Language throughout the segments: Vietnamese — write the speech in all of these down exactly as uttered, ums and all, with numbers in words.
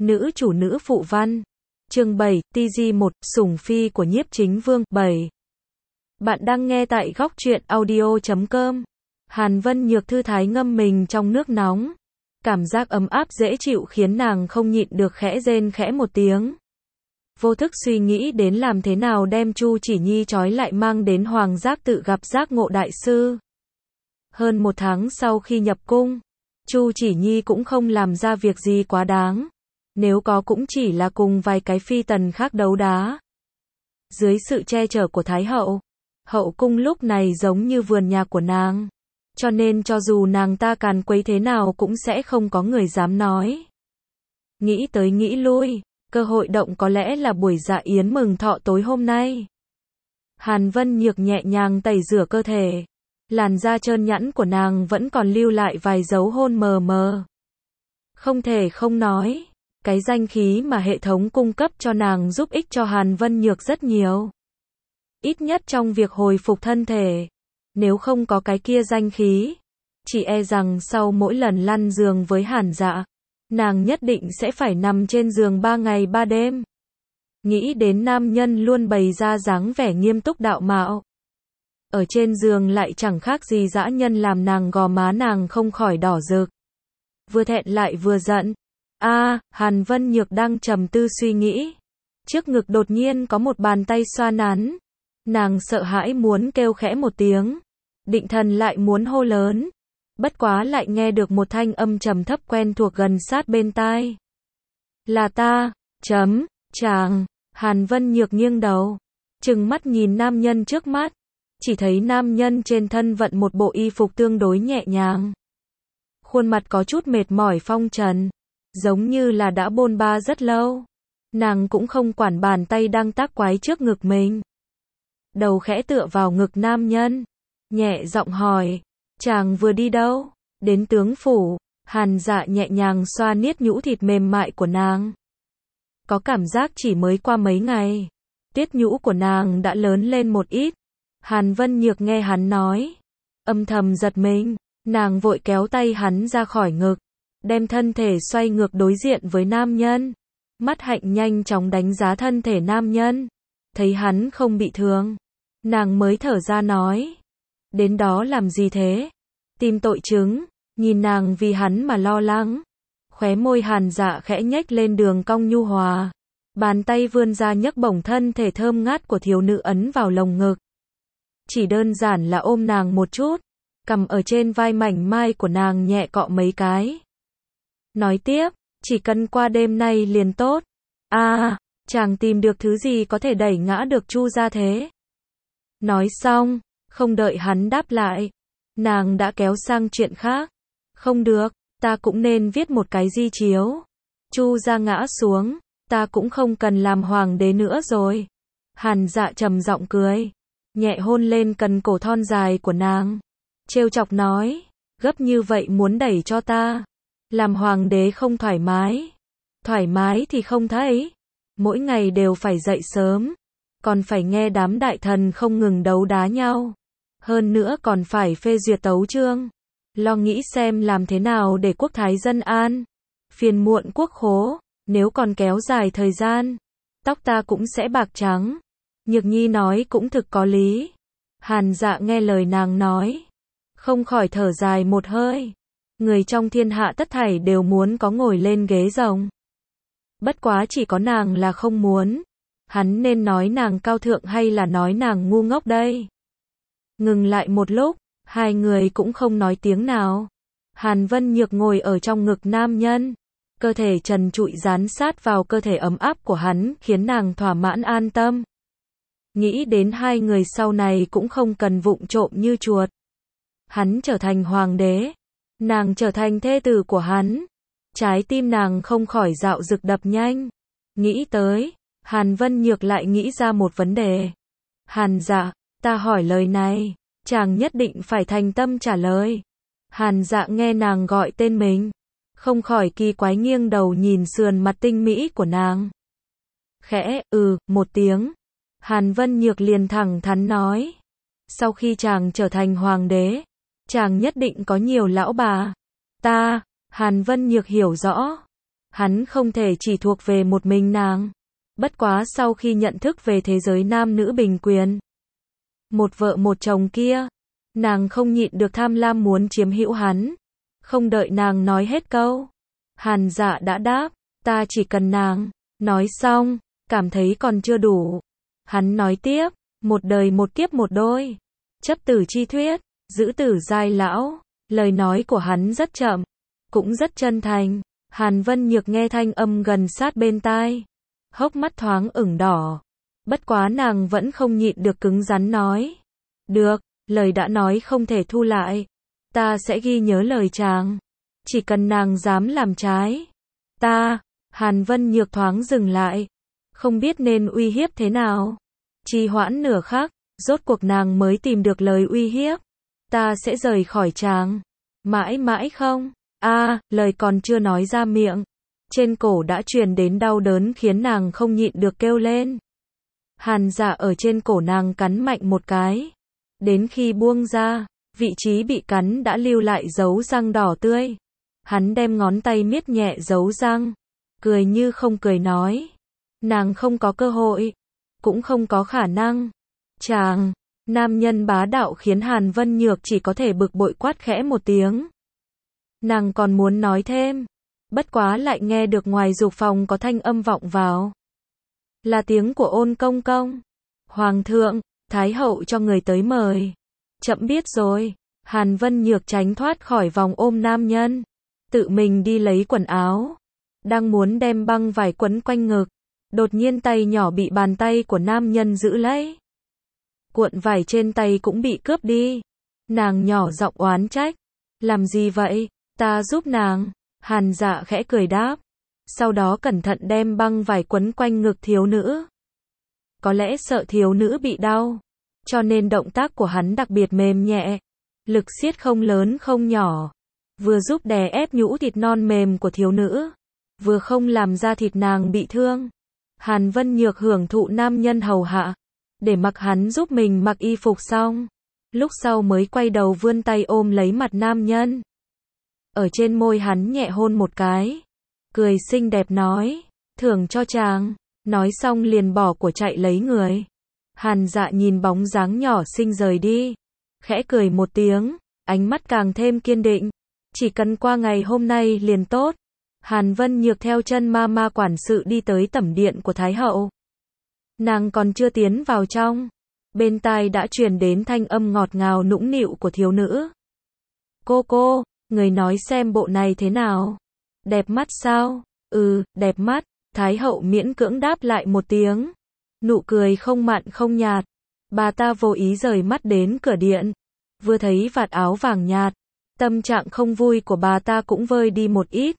Nữ chủ nữ phụ văn. Chương bảy, ti gi một, sủng phi của nhiếp chính vương. bảy. Bạn đang nghe tại góc truyện audio chấm com. Hàn Vân Nhược thư thái ngâm mình trong nước nóng. Cảm giác ấm áp dễ chịu khiến nàng không nhịn được khẽ rên khẽ một tiếng. Vô thức suy nghĩ đến làm thế nào đem Chu Chỉ Nhi trói lại mang đến Hoàng Giác tự gặp giác ngộ đại sư. Hơn một tháng sau khi nhập cung, Chu Chỉ Nhi cũng không làm ra việc gì quá đáng. Nếu có cũng chỉ là cùng vài cái phi tần khác đấu đá. Dưới sự che chở của Thái hậu, hậu cung lúc này giống như vườn nhà của nàng. Cho nên cho dù nàng ta càn quấy thế nào cũng sẽ không có người dám nói. Nghĩ tới nghĩ lui, cơ hội động có lẽ là buổi dạ yến mừng thọ tối hôm nay. Hàn Vân Nhược nhẹ nhàng tẩy rửa cơ thể. Làn da trơn nhẵn của nàng vẫn còn lưu lại vài dấu hôn mờ mờ. Không thể không nói, cái danh khí mà hệ thống cung cấp cho nàng giúp ích cho Hàn Vân Nhược rất nhiều. Ít nhất trong việc hồi phục thân thể. Nếu không có cái kia danh khí, chỉ e rằng sau mỗi lần lăn giường với Hàn Dạ, nàng nhất định sẽ phải nằm trên giường ba ngày ba đêm. Nghĩ đến nam nhân luôn bày ra dáng vẻ nghiêm túc đạo mạo. Ở trên giường lại chẳng khác gì dã nhân làm nàng gò má nàng không khỏi đỏ rực. Vừa thẹn lại vừa giận. A, à, Hàn Vân Nhược đang trầm tư suy nghĩ. Trước ngực đột nhiên có một bàn tay xoa nắn. Nàng sợ hãi muốn kêu khẽ một tiếng. Định thần lại muốn hô lớn. Bất quá lại nghe được một thanh âm trầm thấp quen thuộc gần sát bên tai. Là ta, chấm, chàng. Hàn Vân Nhược nghiêng đầu. Trừng mắt nhìn nam nhân trước mắt. Chỉ thấy nam nhân trên thân vận một bộ y phục tương đối nhẹ nhàng. Khuôn mặt có chút mệt mỏi phong trần. Giống như là đã bôn ba rất lâu. Nàng cũng không quản bàn tay đang tác quái trước ngực mình. Đầu khẽ tựa vào ngực nam nhân. Nhẹ giọng hỏi. Chàng vừa đi đâu? Đến tướng phủ. Hàn Dạ nhẹ nhàng xoa niết nhũ thịt mềm mại của nàng. Có cảm giác chỉ mới qua mấy ngày. Tiết nhũ của nàng đã lớn lên một ít. Hàn Vân Nhược nghe hắn nói. Âm thầm giật mình. Nàng vội kéo tay hắn ra khỏi ngực. Đem thân thể xoay ngược đối diện với nam nhân. Mắt hạnh nhanh chóng đánh giá thân thể nam nhân. Thấy hắn không bị thương. Nàng mới thở ra nói. Đến đó làm gì thế? Tìm tội chứng. Nhìn nàng vì hắn mà lo lắng. Khóe môi Hàn Dạ khẽ nhếch lên đường cong nhu hòa. Bàn tay vươn ra nhấc bổng thân thể thơm ngát của thiếu nữ ấn vào lồng ngực. Chỉ đơn giản là ôm nàng một chút. Cầm ở trên vai mảnh mai của nàng nhẹ cọ mấy cái. Nói tiếp, chỉ cần qua đêm nay liền tốt. À, chàng tìm được thứ gì có thể đẩy ngã được Chu ra thế? Nói xong, không đợi hắn đáp lại. Nàng đã kéo sang chuyện khác. Không được, ta cũng nên viết một cái di chiếu. Chu ra ngã xuống, ta cũng không cần làm hoàng đế nữa rồi. Hàn Dạ trầm giọng cười. Nhẹ hôn lên cần cổ thon dài của nàng. Trêu chọc nói, gấp như vậy muốn đẩy cho ta. Làm hoàng đế không thoải mái. Thoải mái thì không thấy. Mỗi ngày đều phải dậy sớm. Còn phải nghe đám đại thần không ngừng đấu đá nhau. Hơn nữa còn phải phê duyệt tấu chương. Lo nghĩ xem làm thế nào để quốc thái dân an. Phiền muộn quốc khố. Nếu còn kéo dài thời gian, tóc ta cũng sẽ bạc trắng. Nhược Nhi nói cũng thực có lý. Hàn Dạ nghe lời nàng nói. Không khỏi thở dài một hơi. Người trong thiên hạ tất thảy đều muốn có ngồi lên ghế rồng. Bất quá chỉ có nàng là không muốn. Hắn nên nói nàng cao thượng hay là nói nàng ngu ngốc đây? Ngừng lại một lúc, hai người cũng không nói tiếng nào. Hàn Vân Nhược ngồi ở trong ngực nam nhân. Cơ thể trần trụi dán sát vào cơ thể ấm áp của hắn khiến nàng thỏa mãn an tâm. Nghĩ đến hai người sau này cũng không cần vụng trộm như chuột. Hắn trở thành hoàng đế. Nàng trở thành thê tử của hắn. Trái tim nàng không khỏi dạo dực đập nhanh. Nghĩ tới, Hàn Vân Nhược lại nghĩ ra một vấn đề. Hàn Dạ, ta hỏi lời này, chàng nhất định phải thành tâm trả lời. Hàn Dạ nghe nàng gọi tên mình. Không khỏi kỳ quái nghiêng đầu nhìn sườn mặt tinh mỹ của nàng. Khẽ, ừ, một tiếng. Hàn Vân Nhược liền thẳng thắn nói. Sau khi chàng trở thành hoàng đế, chàng nhất định có nhiều lão bà. Ta, Hàn Vân Nhược hiểu rõ. Hắn không thể chỉ thuộc về một mình nàng. Bất quá sau khi nhận thức về thế giới nam nữ bình quyền, một vợ một chồng kia, nàng không nhịn được tham lam muốn chiếm hữu hắn. Không đợi nàng nói hết câu, Hàn Dạ đã đáp, ta chỉ cần nàng. Nói xong, cảm thấy còn chưa đủ. Hắn nói tiếp, một đời một kiếp một đôi. Chấp tử chi thuyết, giữ tử giai lão. Lời nói của hắn rất chậm, cũng rất chân thành. Hàn Vân Nhược nghe thanh âm gần sát bên tai, hốc mắt thoáng ửng đỏ. Bất quá nàng vẫn không nhịn được cứng rắn nói. Được, lời đã nói không thể thu lại. Ta sẽ ghi nhớ lời chàng. Chỉ cần nàng dám làm trái. Ta, Hàn Vân Nhược thoáng dừng lại. Không biết nên uy hiếp thế nào. Trì hoãn nửa khắc, rốt cuộc nàng mới tìm được lời uy hiếp. Ta sẽ rời khỏi chàng. Mãi mãi không? A, à, lời còn chưa nói ra miệng. Trên cổ đã truyền đến đau đớn khiến nàng không nhịn được kêu lên. Hàn Dạ ở trên cổ nàng cắn mạnh một cái. Đến khi buông ra, vị trí bị cắn đã lưu lại dấu răng đỏ tươi. Hắn đem ngón tay miết nhẹ dấu răng, cười như không cười nói. Nàng không có cơ hội, cũng không có khả năng. Chàng, nam nhân bá đạo khiến Hàn Vân Nhược chỉ có thể bực bội quát khẽ một tiếng. Nàng còn muốn nói thêm, bất quá lại nghe được ngoài dục phòng có thanh âm vọng vào. Là tiếng của Ôn công công. Hoàng thượng, Thái hậu cho người tới mời. Chậm biết rồi. Hàn Vân Nhược tránh thoát khỏi vòng ôm nam nhân, tự mình đi lấy quần áo. Đang muốn đem băng vải quấn quanh ngực, đột nhiên tay nhỏ bị bàn tay của nam nhân giữ lấy. Cuộn vải trên tay cũng bị cướp đi. Nàng nhỏ giọng oán trách. Làm gì vậy? Ta giúp nàng. Hàn Dạ khẽ cười đáp. Sau đó cẩn thận đem băng vải quấn quanh ngực thiếu nữ. Có lẽ sợ thiếu nữ bị đau, cho nên động tác của hắn đặc biệt mềm nhẹ. Lực siết không lớn không nhỏ. Vừa giúp đè ép nhũ thịt non mềm của thiếu nữ, vừa không làm da thịt nàng bị thương. Hàn Vân Nhược hưởng thụ nam nhân hầu hạ, để mặc hắn giúp mình mặc y phục xong. Lúc sau mới quay đầu vươn tay ôm lấy mặt nam nhân. Ở trên môi hắn nhẹ hôn một cái. Cười xinh đẹp nói, thưởng cho chàng. Nói xong liền bỏ của chạy lấy người. Hàn Dạ nhìn bóng dáng nhỏ xinh rời đi, khẽ cười một tiếng, ánh mắt càng thêm kiên định. Chỉ cần qua ngày hôm nay liền tốt. Hàn Vân Nhược theo chân ma ma quản sự đi tới tẩm điện của Thái hậu. Nàng còn chưa tiến vào trong, bên tai đã truyền đến thanh âm ngọt ngào nũng nịu của thiếu nữ. Cô cô, người nói xem bộ này thế nào? Đẹp mắt sao? Ừ, đẹp mắt. Thái hậu miễn cưỡng đáp lại một tiếng. Nụ cười không mặn không nhạt. Bà ta vô ý rời mắt đến cửa điện. Vừa thấy vạt áo vàng nhạt, tâm trạng không vui của bà ta cũng vơi đi một ít.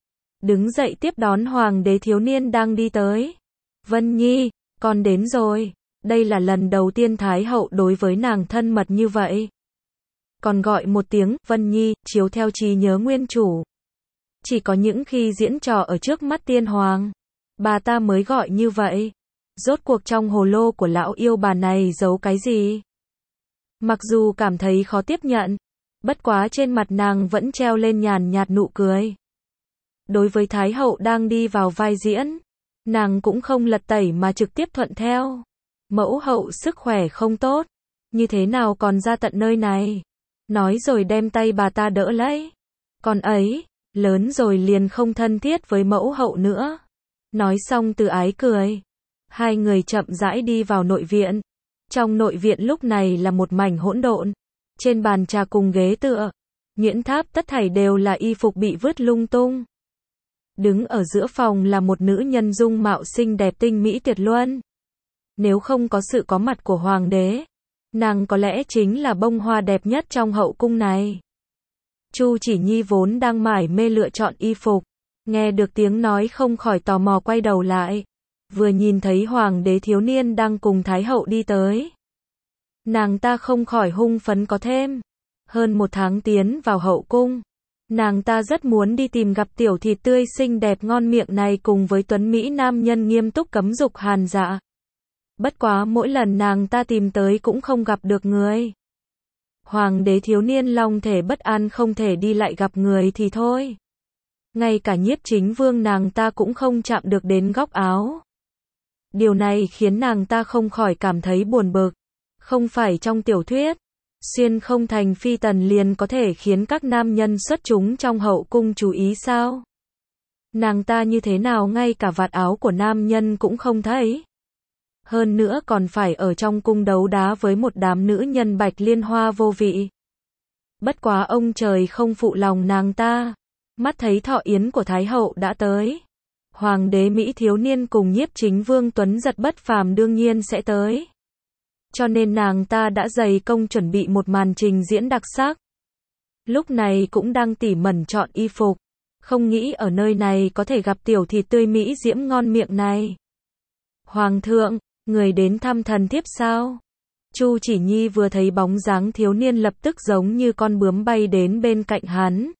Đứng dậy tiếp đón hoàng đế thiếu niên đang đi tới. Vân Nhi, con đến rồi. Đây là lần đầu tiên Thái hậu đối với nàng thân mật như vậy. Còn gọi một tiếng Vân Nhi, chiếu theo trí nhớ nguyên chủ. Chỉ có những khi diễn trò ở trước mắt tiên hoàng, bà ta mới gọi như vậy. Rốt cuộc trong hồ lô của lão yêu bà này giấu cái gì? Mặc dù cảm thấy khó tiếp nhận, bất quá trên mặt nàng vẫn treo lên nhàn nhạt nụ cười. Đối với Thái hậu đang đi vào vai diễn, nàng cũng không lật tẩy mà trực tiếp thuận theo. Mẫu hậu sức khỏe không tốt, như thế nào còn ra tận nơi này? Nói rồi đem tay bà ta đỡ lấy. Con ấy, lớn rồi liền không thân thiết với mẫu hậu nữa. Nói xong từ ái cười. Hai người chậm rãi đi vào nội viện. Trong nội viện lúc này là một mảnh hỗn độn. Trên bàn trà cùng ghế tựa, nhuyễn tháp tất thảy đều là y phục bị vứt lung tung. Đứng ở giữa phòng là một nữ nhân dung mạo xinh đẹp tinh mỹ tuyệt luân. Nếu không có sự có mặt của hoàng đế, nàng có lẽ chính là bông hoa đẹp nhất trong hậu cung này. Chu Chỉ Nhi vốn đang mải mê lựa chọn y phục, nghe được tiếng nói không khỏi tò mò quay đầu lại. Vừa nhìn thấy hoàng đế thiếu niên đang cùng Thái hậu đi tới, nàng ta không khỏi hung phấn có thêm. Hơn một tháng tiến vào hậu cung, nàng ta rất muốn đi tìm gặp tiểu thịt tươi xinh đẹp ngon miệng này cùng với tuấn mỹ nam nhân nghiêm túc cấm dục Hàn Dạ. Bất quá mỗi lần nàng ta tìm tới cũng không gặp được người. Hoàng đế thiếu niên long thể bất an không thể đi lại gặp người thì thôi. ngay cả Nhiếp Chính Vương nàng ta cũng không chạm được đến góc áo. Điều này khiến nàng ta không khỏi cảm thấy buồn bực. Không phải trong tiểu thuyết, xuyên không thành phi tần liền có thể khiến các nam nhân xuất chúng trong hậu cung chú ý sao? Nàng ta như thế nào ngay cả vạt áo của nam nhân cũng không thấy? Hơn nữa còn phải ở trong cung đấu đá với một đám nữ nhân bạch liên hoa vô vị. Bất quá ông trời không phụ lòng nàng ta. Mắt thấy thọ yến của Thái hậu đã tới. Hoàng đế Mỹ thiếu niên cùng Nhiếp Chính Vương tuấn giật bất phàm đương nhiên sẽ tới. Cho nên nàng ta đã dày công chuẩn bị một màn trình diễn đặc sắc. Lúc này cũng đang tỉ mẩn chọn y phục. Không nghĩ ở nơi này có thể gặp tiểu thịt tươi mỹ diễm ngon miệng này. Hoàng thượng, người đến thăm thần thiếp sao? Chu Chỉ Nhi vừa thấy bóng dáng thiếu niên lập tức giống như con bướm bay đến bên cạnh hắn.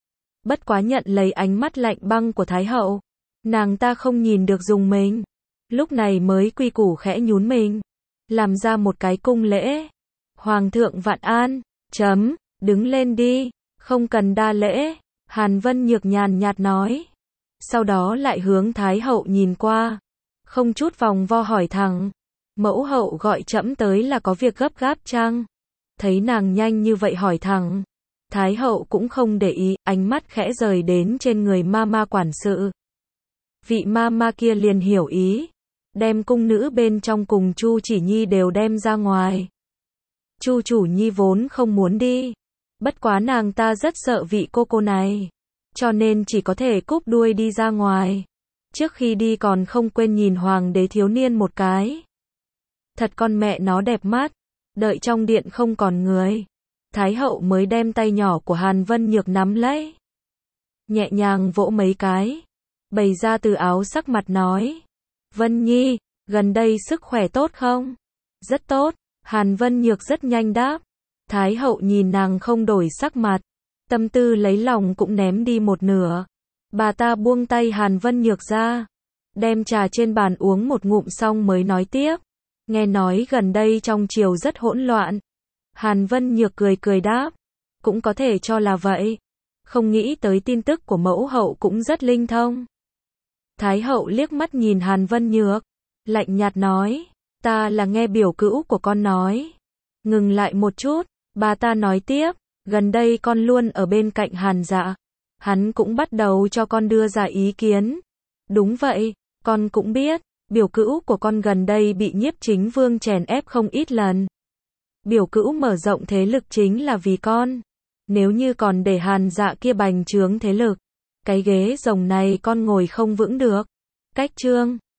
Bất quá nhận lấy ánh mắt lạnh băng của Thái hậu. Nàng ta không nhìn được dùng mình. Lúc này mới quy củ khẽ nhún mình. Làm ra một cái cung lễ. Hoàng thượng vạn an, chấm, đứng lên đi, không cần đa lễ. Hàn Vân Nhược nhàn nhạt nói. Sau đó lại hướng Thái hậu nhìn qua. Không chút vòng vo hỏi thẳng. Mẫu hậu gọi trẫm tới là có việc gấp gáp chăng? Thấy nàng nhanh như vậy hỏi thẳng. Thái hậu cũng không để ý, ánh mắt khẽ rời đến trên người ma ma quản sự. Vị ma ma kia liền hiểu ý. Đem cung nữ bên trong cùng Chu Chỉ Nhi đều đem ra ngoài. Chu Chủ Nhi vốn không muốn đi. Bất quá nàng ta rất sợ vị cô cô này. Cho nên chỉ có thể cúp đuôi đi ra ngoài. Trước khi đi còn không quên nhìn hoàng đế thiếu niên một cái. Thật con mẹ nó đẹp mắt. Đợi trong điện không còn người. Thái hậu mới đem tay nhỏ của Hàn Vân Nhược nắm lấy. Nhẹ nhàng vỗ mấy cái. Bày ra từ áo sắc mặt nói. Vân Nhi, gần đây sức khỏe tốt không? Rất tốt. Hàn Vân Nhược rất nhanh đáp. Thái hậu nhìn nàng không đổi sắc mặt. Tâm tư lấy lòng cũng ném đi một nửa. Bà ta buông tay Hàn Vân Nhược ra. Đem trà trên bàn uống một ngụm xong mới nói tiếp. Nghe nói gần đây trong triều rất hỗn loạn. Hàn Vân Nhược cười cười đáp. Cũng có thể cho là vậy. Không nghĩ tới tin tức của mẫu hậu cũng rất linh thông. Thái hậu liếc mắt nhìn Hàn Vân Nhược. Lạnh nhạt nói. Ta là nghe biểu cữu của con nói. Ngừng lại một chút. Bà ta nói tiếp. Gần đây con luôn ở bên cạnh Hàn Dạ. Hắn cũng bắt đầu cho con đưa ra ý kiến. Đúng vậy. Con cũng biết. Biểu cữu của con gần đây bị Nhiếp Chính Vương chèn ép không ít lần. Biểu cữu mở rộng thế lực chính là vì con. Nếu như còn để Hàn Dạ kia bành trướng thế lực, cái ghế rồng này con ngồi không vững được. Cách chương